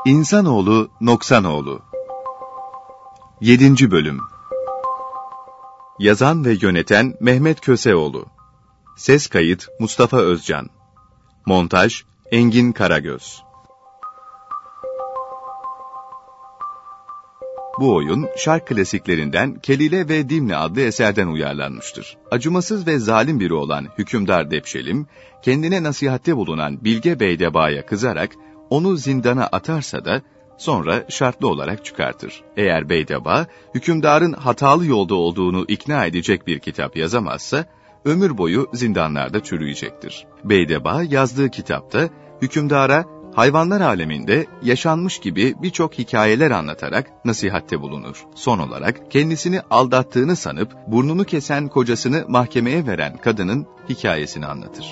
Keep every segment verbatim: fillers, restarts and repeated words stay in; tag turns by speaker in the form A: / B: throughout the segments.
A: İnsanoğlu Noksanoğlu yedinci Bölüm. Yazan ve yöneten Mehmet Köseoğlu. Ses kayıt Mustafa Özcan. Montaj Engin Karagöz. Bu oyun şark klasiklerinden Kelile ve Dimne adlı eserden uyarlanmıştır. Acımasız ve zalim biri olan hükümdar Depşelim, kendine nasihatte bulunan Bilge Beydeba'ya kızarak onu zindana atarsa da sonra şartlı olarak çıkartır. Eğer Beydeba, hükümdarın hatalı yolda olduğunu ikna edecek bir kitap yazamazsa, ömür boyu zindanlarda çürüyecektir. Beydeba yazdığı kitapta hükümdara hayvanlar aleminde yaşanmış gibi birçok hikayeler anlatarak nasihatte bulunur. Son olarak kendisini aldattığını sanıp burnunu kesen kocasını mahkemeye veren kadının hikayesini anlatır.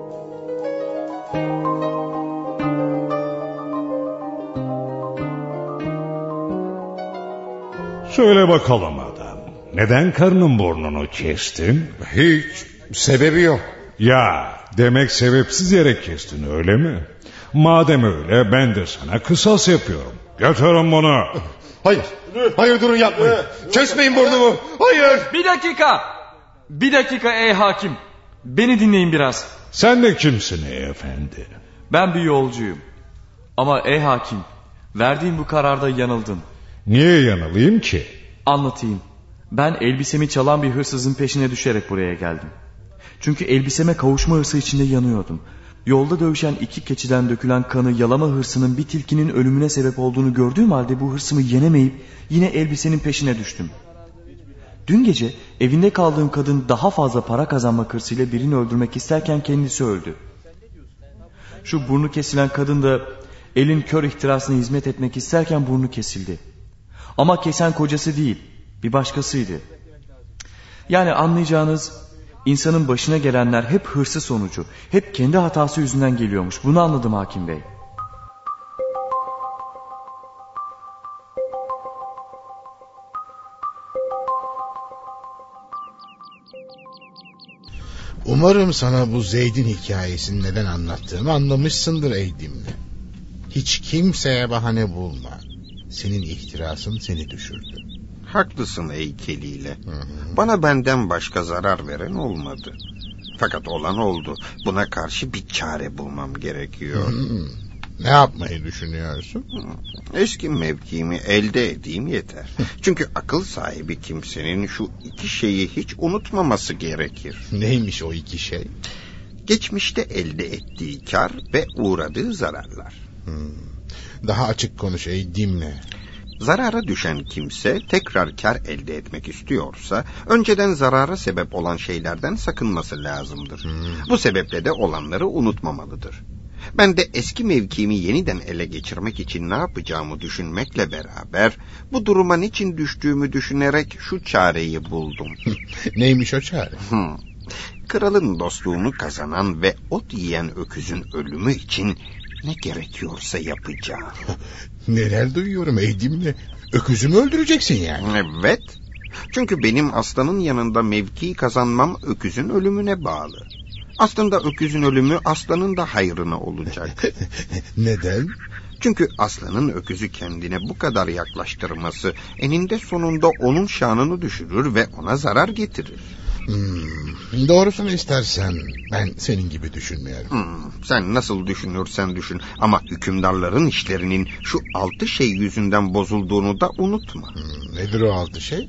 B: Söyle bakalım adam, neden karının burnunu kestin?
C: Hiç, sebebi yok.
B: Ya, demek sebepsiz yere kestin öyle mi? Madem öyle ben de sana kısas yapıyorum. Götürün bunu.
C: Hayır, hayır durun yapmayın. Kesmeyin burnumu, hayır.
D: Bir dakika, bir dakika ey hakim. Beni dinleyin biraz.
B: Sen de kimsin ey efendi?
D: Ben bir yolcuyum. Ama ey hakim, verdiğin bu kararda yanıldın.
B: Niye yanılayım ki?
D: Anlatayım. Ben elbisemi çalan bir hırsızın peşine düşerek buraya geldim. Çünkü elbiseme kavuşma hırsı içinde yanıyordum. Yolda dövüşen iki keçiden dökülen kanı yalama hırsının bir tilkinin ölümüne sebep olduğunu gördüğüm halde bu hırsımı yenemeyip yine elbisenin peşine düştüm. Dün gece evinde kaldığım kadın daha fazla para kazanmak hırsıyla birini öldürmek isterken kendisi öldü. Şu burnu kesilen kadın da elin kör ihtirasına hizmet etmek isterken burnu kesildi. Ama kesen kocası değil, bir başkasıydı. Yani anlayacağınız, insanın başına gelenler hep hırsı sonucu, hep kendi hatası yüzünden geliyormuş. Bunu anladım hakim bey.
E: Umarım sana bu Zeyd'in hikayesini neden anlattığımı anlamışsındır ey Dimne. Hiç kimseye bahane bulma. Senin ihtirasın seni düşürdü.
C: Haklısın ey Kelile. Hı hı. Bana benden başka zarar veren olmadı. Fakat olan oldu. Buna karşı bir çare bulmam gerekiyor.
E: Hı hı. Ne yapmayı düşünüyorsun?
C: Eski mevkimi elde edeyim yeter. Çünkü akıl sahibi kimsenin şu iki şeyi hiç unutmaması gerekir.
E: Neymiş o iki şey?
C: Geçmişte elde ettiği kar ve uğradığı zararlar.
E: Hmm. Daha açık konuş ey Dimne.
C: Zarara düşen kimse tekrar kar elde etmek istiyorsa önceden zarara sebep olan şeylerden sakınması lazımdır. Hmm. Bu sebeple de olanları unutmamalıdır. Ben de eski mevkimi yeniden ele geçirmek için ne yapacağımı düşünmekle beraber bu duruma niçin düştüğümü düşünerek şu çareyi buldum.
E: Neymiş o çare?
C: Hmm. Kralın dostluğunu kazanan ve ot yiyen öküzün ölümü için ne gerekiyorsa yapacağım.
E: Neler duyuyorum ey Dimne? Öküzümü öldüreceksin yani.
C: Evet. Çünkü benim aslanın yanında mevki kazanmam öküzün ölümüne bağlı. Aslında öküzün ölümü aslanın da hayrına olacak.
E: Neden?
C: Çünkü aslanın öküzü kendine bu kadar yaklaştırması eninde sonunda onun şanını düşürür ve ona zarar getirir.
E: Hmm, doğrusunu istersen ben senin gibi düşünmüyorum.
C: Hmm, sen nasıl düşünürsen düşün ama hükümdarların işlerinin şu altı şey yüzünden bozulduğunu da unutma.
E: Hmm, nedir o altı şey?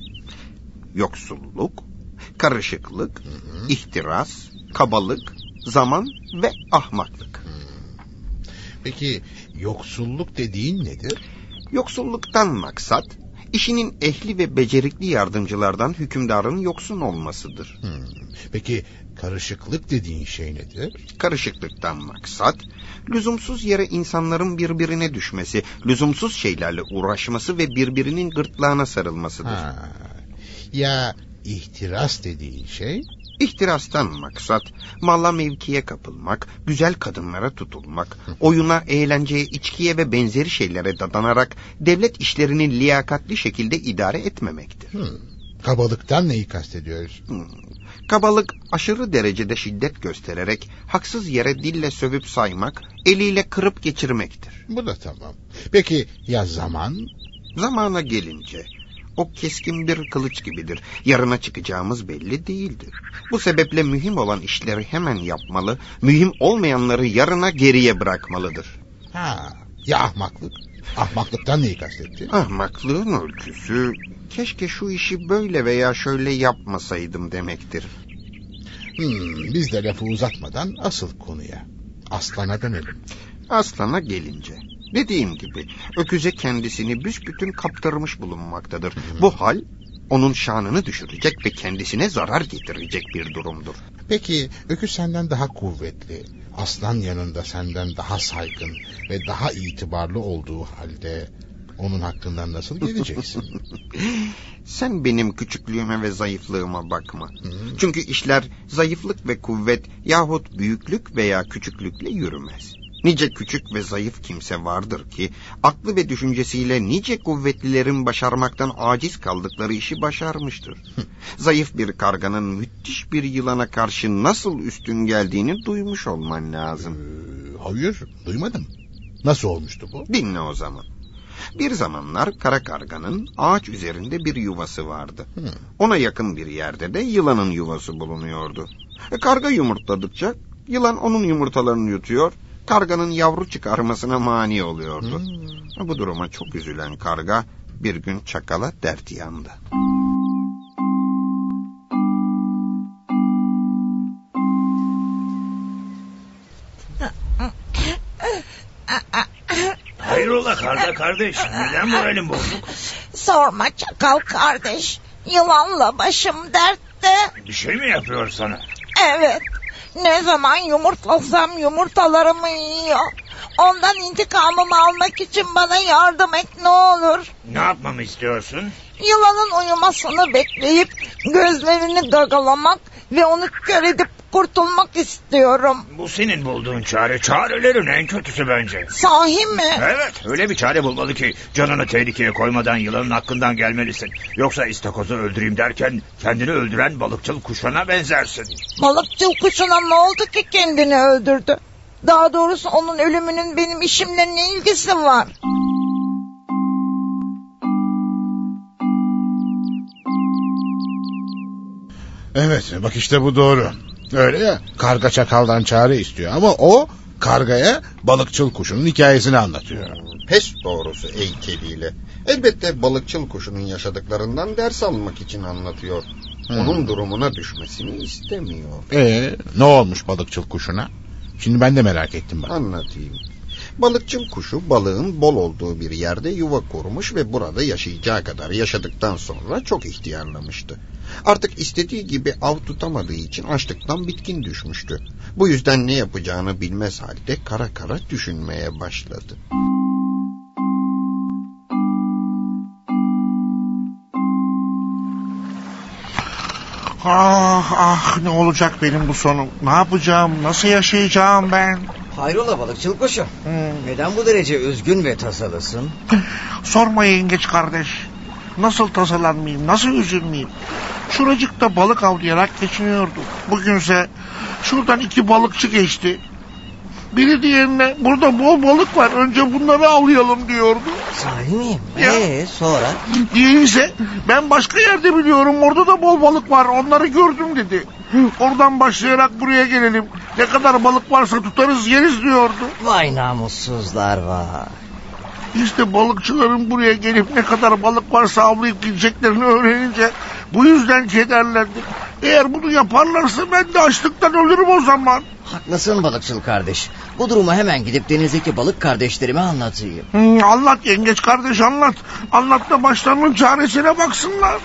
C: Yoksulluk, karışıklık, hı hı. ihtiras, kabalık, zaman ve ahmaklık.
E: Hmm. Peki yoksulluk dediğin nedir?
C: Yoksulluktan maksat İşinin ehli ve becerikli yardımcılardan hükümdarın yoksun olmasıdır.
E: Hmm. Peki karışıklık dediğin şey nedir?
C: Karışıklıktan maksat, lüzumsuz yere insanların birbirine düşmesi, lüzumsuz şeylerle uğraşması ve birbirinin gırtlağına sarılmasıdır.
E: Ha. Ya ihtiras dediğin şey?
C: İhtirastan maksat, malla mevkiye kapılmak, güzel kadınlara tutulmak, oyuna, eğlenceye, içkiye ve benzeri şeylere dadanarak devlet işlerini liyakatli şekilde idare etmemektir.
E: Hmm. Kabalıktan neyi kastediyoruz?
C: Hmm. Kabalık aşırı derecede şiddet göstererek haksız yere dille sövüp saymak, eliyle kırıp geçirmektir.
E: Bu da tamam. Peki ya zaman?
C: Zamana gelince o keskin bir kılıç gibidir. Yarına çıkacağımız belli değildir. Bu sebeple mühim olan işleri hemen yapmalı, mühim olmayanları yarına geriye bırakmalıdır.
E: Ha, ya ahmaklık? Ahmaklıktan neyi kastetti?
C: Ahmaklığın ölçüsü keşke şu işi böyle veya şöyle yapmasaydım demektir.
E: Hmm, biz de lafı uzatmadan asıl konuya, aslana dönelim.
C: Aslana gelince, dediğim gibi öküze kendisini büsbütün kaptırmış bulunmaktadır. Hmm. Bu hal onun şanını düşürecek ve kendisine zarar getirecek bir durumdur.
E: Peki öküz senden daha kuvvetli, aslan yanında senden daha saygın ve daha itibarlı olduğu halde onun hakkından nasıl geleceksin?
C: Sen benim küçüklüğüme ve zayıflığıma bakma.
E: Hmm.
C: Çünkü işler zayıflık ve kuvvet yahut büyüklük veya küçüklükle yürümez. Nice küçük ve zayıf kimse vardır ki aklı ve düşüncesiyle nice kuvvetlilerin başarmaktan aciz kaldıkları işi başarmıştır. Zayıf bir karganın müthiş bir yılana karşı nasıl üstün geldiğini duymuş olman lazım.
E: Ee, hayır, duymadım. Nasıl olmuştu bu?
C: Dinle o zaman. Bir zamanlar kara karganın ağaç üzerinde bir yuvası vardı. Hmm. Ona yakın bir yerde de yılanın yuvası bulunuyordu. E, karga yumurtladıkça yılan onun yumurtalarını yutuyor, karganın yavru çıkarmasına mani oluyordu. Hmm. Bu duruma çok üzülen karga bir gün çakala dert yandı.
F: Hayrola karga kardeş, neden moralin bozuk?
G: Sorma çakal kardeş, yılanla başım dertte.
F: Bir şey mi yapıyor sana?
G: Evet, ne zaman yumurtlasam yumurtalarımı yiyor. Ondan intikamımı almak için bana yardım et ne olur.
F: Ne yapmamı istiyorsun?
G: Yılanın uyumasını bekleyip gözlerini gagalamak ve onu kör edip kurtulmak istiyorum.
F: Bu senin bulduğun çare, çarelerin en kötüsü bence.
G: Sahi mi?
F: Evet, öyle bir çare bulmalı ki canını tehlikeye koymadan yılanın hakkından gelmelisin. Yoksa istakozu öldüreyim derken kendini öldüren balıkçıl kuşuna benzersin.
G: Balıkçıl kuşuna ne oldu ki kendini öldürdü? Daha doğrusu onun ölümünün benim işimle ne ilgisi var?
E: Evet, bak işte bu doğru. Öyle ya, karga çakaldan çare istiyor ama o kargaya balıkçıl kuşunun hikayesini anlatıyor.
C: Pes doğrusu heykeliyle. Elbette balıkçıl kuşunun yaşadıklarından ders almak için anlatıyor. Hmm. Onun durumuna düşmesini istemiyor.
E: Ee, ne olmuş balıkçıl kuşuna? Şimdi ben de merak ettim bak.
C: Anlatayım. Balıkçıl kuşu balığın bol olduğu bir yerde yuva kurmuş ve burada yaşayacağı kadar yaşadıktan sonra çok ihtiyarlamıştı. Artık istediği gibi av tutamadığı için açlıktan bitkin düşmüştü. Bu yüzden ne yapacağını bilmez halde kara kara düşünmeye başladı.
H: Ah ah, ne olacak benim bu sonum? Ne yapacağım? Nasıl yaşayacağım ben?
I: Hayrola balıkçıl kuşu? Hmm. Neden bu derece üzgün ve tasalısın?
H: Sorma yengeç kardeş. Nasıl tasalanmayayım? Nasıl üzülmeyeyim? Şuracıkta balık avlayarak geçiniyordum. Bugünse şuradan iki balıkçı geçti. Biri diğerine burada bol balık var, önce bunları avlayalım diyordu.
I: Sahi miyim? Eee sonra?
H: Diğeri ise ben başka yerde biliyorum, orada da bol balık var, onları gördüm dedi. Oradan başlayarak buraya gelelim. Ne kadar balık varsa tutarız yeriz diyordu.
I: Vay namussuzlar var.
H: İşte balıkçıların buraya gelip ne kadar balık varsa avlayıp gideceklerini öğrenince bu yüzden kederlendim. Eğer bunu yaparlarsa ben de açlıktan ölürüm o zaman.
I: Haklısın balıkçıl kardeş. Bu durumu hemen gidip denizdeki balık kardeşlerime anlatayım.
H: Hmm, anlat yengeç kardeş anlat. Anlat da başlarının çaresine baksınlar.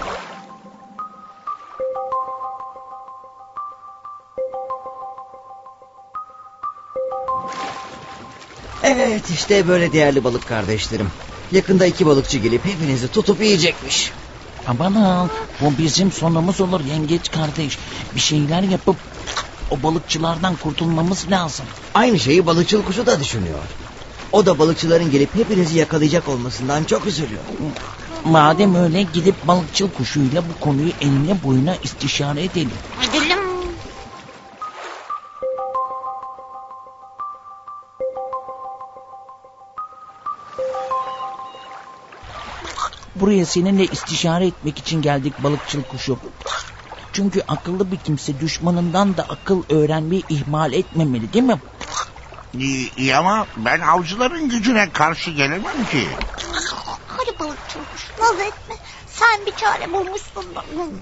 I: Evet işte böyle değerli balık kardeşlerim. Yakında iki balıkçı gelip hepinizi tutup yiyecekmiş.
J: Aman bu bizim sonumuz olur yengeç kardeş. Bir şeyler yapıp o balıkçılardan kurtulmamız lazım.
I: Aynı şeyi balıkçıl kuşu da düşünüyor. O da balıkçıların gelip hepinizi yakalayacak olmasından çok üzülüyor.
J: Madem öyle gidip balıkçıl kuşuyla bu konuyu enine boyuna istişare edelim.
K: Edelim.
J: Buraya seninle istişare etmek için geldik balıkçıl kuşu. Çünkü akıllı bir kimse düşmanından da akıl öğrenmeyi ihmal etmemeli, değil mi?
H: İyi, iyi ama ben avcıların gücüne karşı gelemem ki.
K: Hadi balıkçı kuş, naz etme. Sen bir çare bulmuşsun da.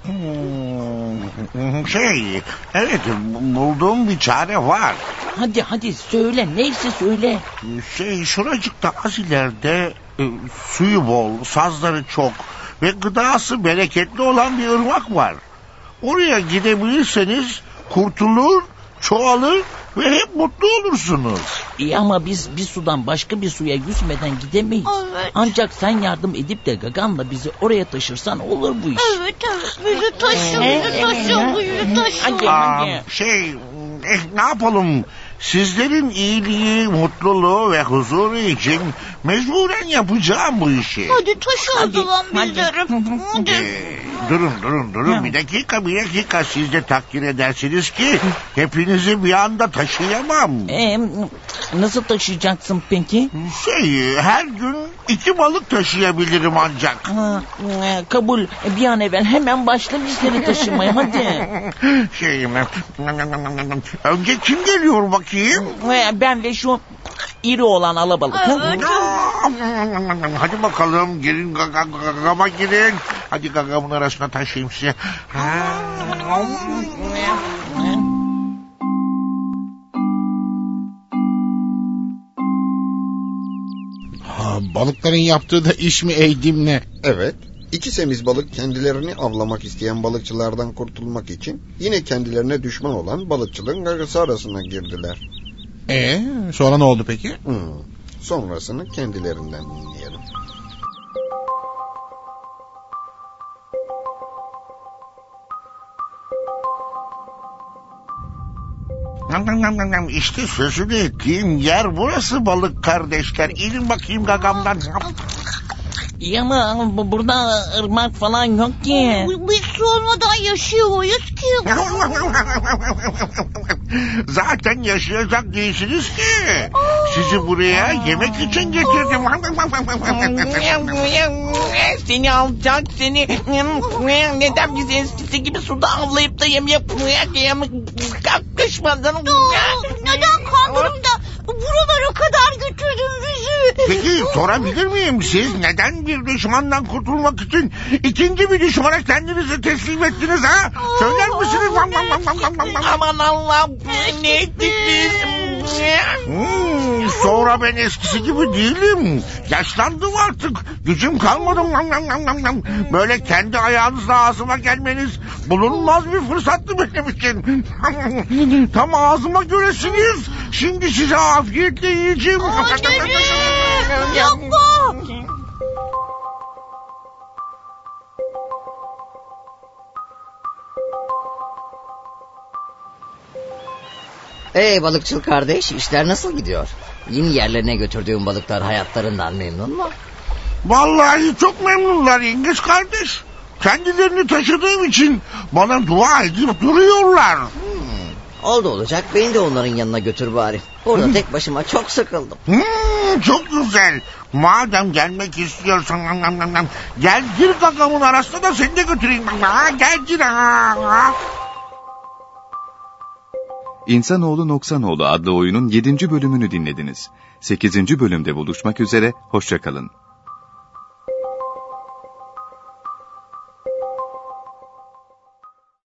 H: Hmm, şey, evet bulduğum bir çare var.
J: Hadi hadi söyle, neyse söyle.
H: Şey, şuracıkta az ileride e, suyu bol, sazları çok ve gıdası bereketli olan bir ırmak var. Oraya gidebilirseniz kurtulur, çoğalır ve hep mutlu olursunuz.
J: İyi ama biz bir sudan başka bir suya yüzmeden gidemeyiz.
K: Evet.
J: Ancak sen yardım edip de Gagan'la bizi oraya taşırsan olur bu iş.
K: Evet evet, bizi taşı, bizi taşı, bizi taşı.
J: Hadi
H: Aa,
J: hadi.
H: şey, eh, ne yapalım? Sizlerin iyiliği, mutluluğu ve huzuru için mecburen yapacağım bu işi.
K: Hadi taşı o
J: Hadi,
K: zaman
J: hadi.
K: bizlerim. Hadi.
H: Ee, durun durun durun bir dakika bir dakika siz de takdir edersiniz ki hepinizi bir anda taşıyamam.
J: Ee, nasıl taşıyacaksın peki?
H: Şey, her gün iki balık taşıyabilirim ancak.
J: Ha, e, kabul. Bir an evvel hemen başla bizleri taşımaya hadi.
H: Şey, önce kim geliyor bakayım?
J: E, ben ve şu iri olan alabalık.
K: Evet.
H: Hadi bakalım girin gaga, gagama girin. Hadi gagamın arasına taşıyayım size.
E: Ha, balıkların yaptığı da iş mi Eydim'le?
C: Evet. İki semiz balık kendilerini avlamak isteyen balıkçılardan kurtulmak için yine kendilerine düşman olan balıkçılığın gagası arasına girdiler.
E: Ee, sonra ne oldu peki?
C: Hmm. Sonrasını kendilerinden dinleyelim.
H: İşte sözünü ettiğim yer burası balık kardeşler. İnin bakayım gagamdan.
J: İyi ama bu- burada ırmak falan yok ki.
K: Biz su olmadan yaşıyoruz ki.
H: Zaten yaşayacak değilsiniz ki. Sizi buraya yemek için getirdim.
J: Seni alacak seni. Neden bizi eskisi gibi suda avlayıp da yem yapmaya kalkışmadın?
K: Neden kandırıp da buralara kadar götürdün bizi?
H: Peki sorabilir miyim? Siz neden bir düşmandan kurtulmak için ikinci bir düşmana kendinizi teslim ettiniz ha? Söyler misiniz?
J: Aman Allah'ım ne ettik biz?
H: Hmm, sonra ben eskisi gibi değilim. Yaşlandım artık. Gücüm kalmadı. Böyle kendi ayağınızla ağzıma gelmeniz bulunmaz bir fırsattı benim için. Tam ağzıma göresiniz. Şimdi size afiyetle yiyeceğim.
K: Yapma.
I: Ey balıkçıl kardeş, işler nasıl gidiyor? Yeni yerlerine götürdüğün balıklar hayatlarından memnun mu?
H: Vallahi çok memnunlar Yengeç kardeş. Kendilerini taşıdığım için bana dua edip duruyorlar.
I: Hmm, oldu olacak, beni de onların yanına götür bari. Burada tek başıma çok sıkıldım.
H: Hmm, çok güzel. Madem gelmek istiyorsan gel gir gagamın arasına da seni de götüreyim. Gel gir.
A: İnsanoğlu Noksanoğlu adlı oyunun yedinci bölümünü dinlediniz. sekizinci bölümde buluşmak üzere, hoşça kalın.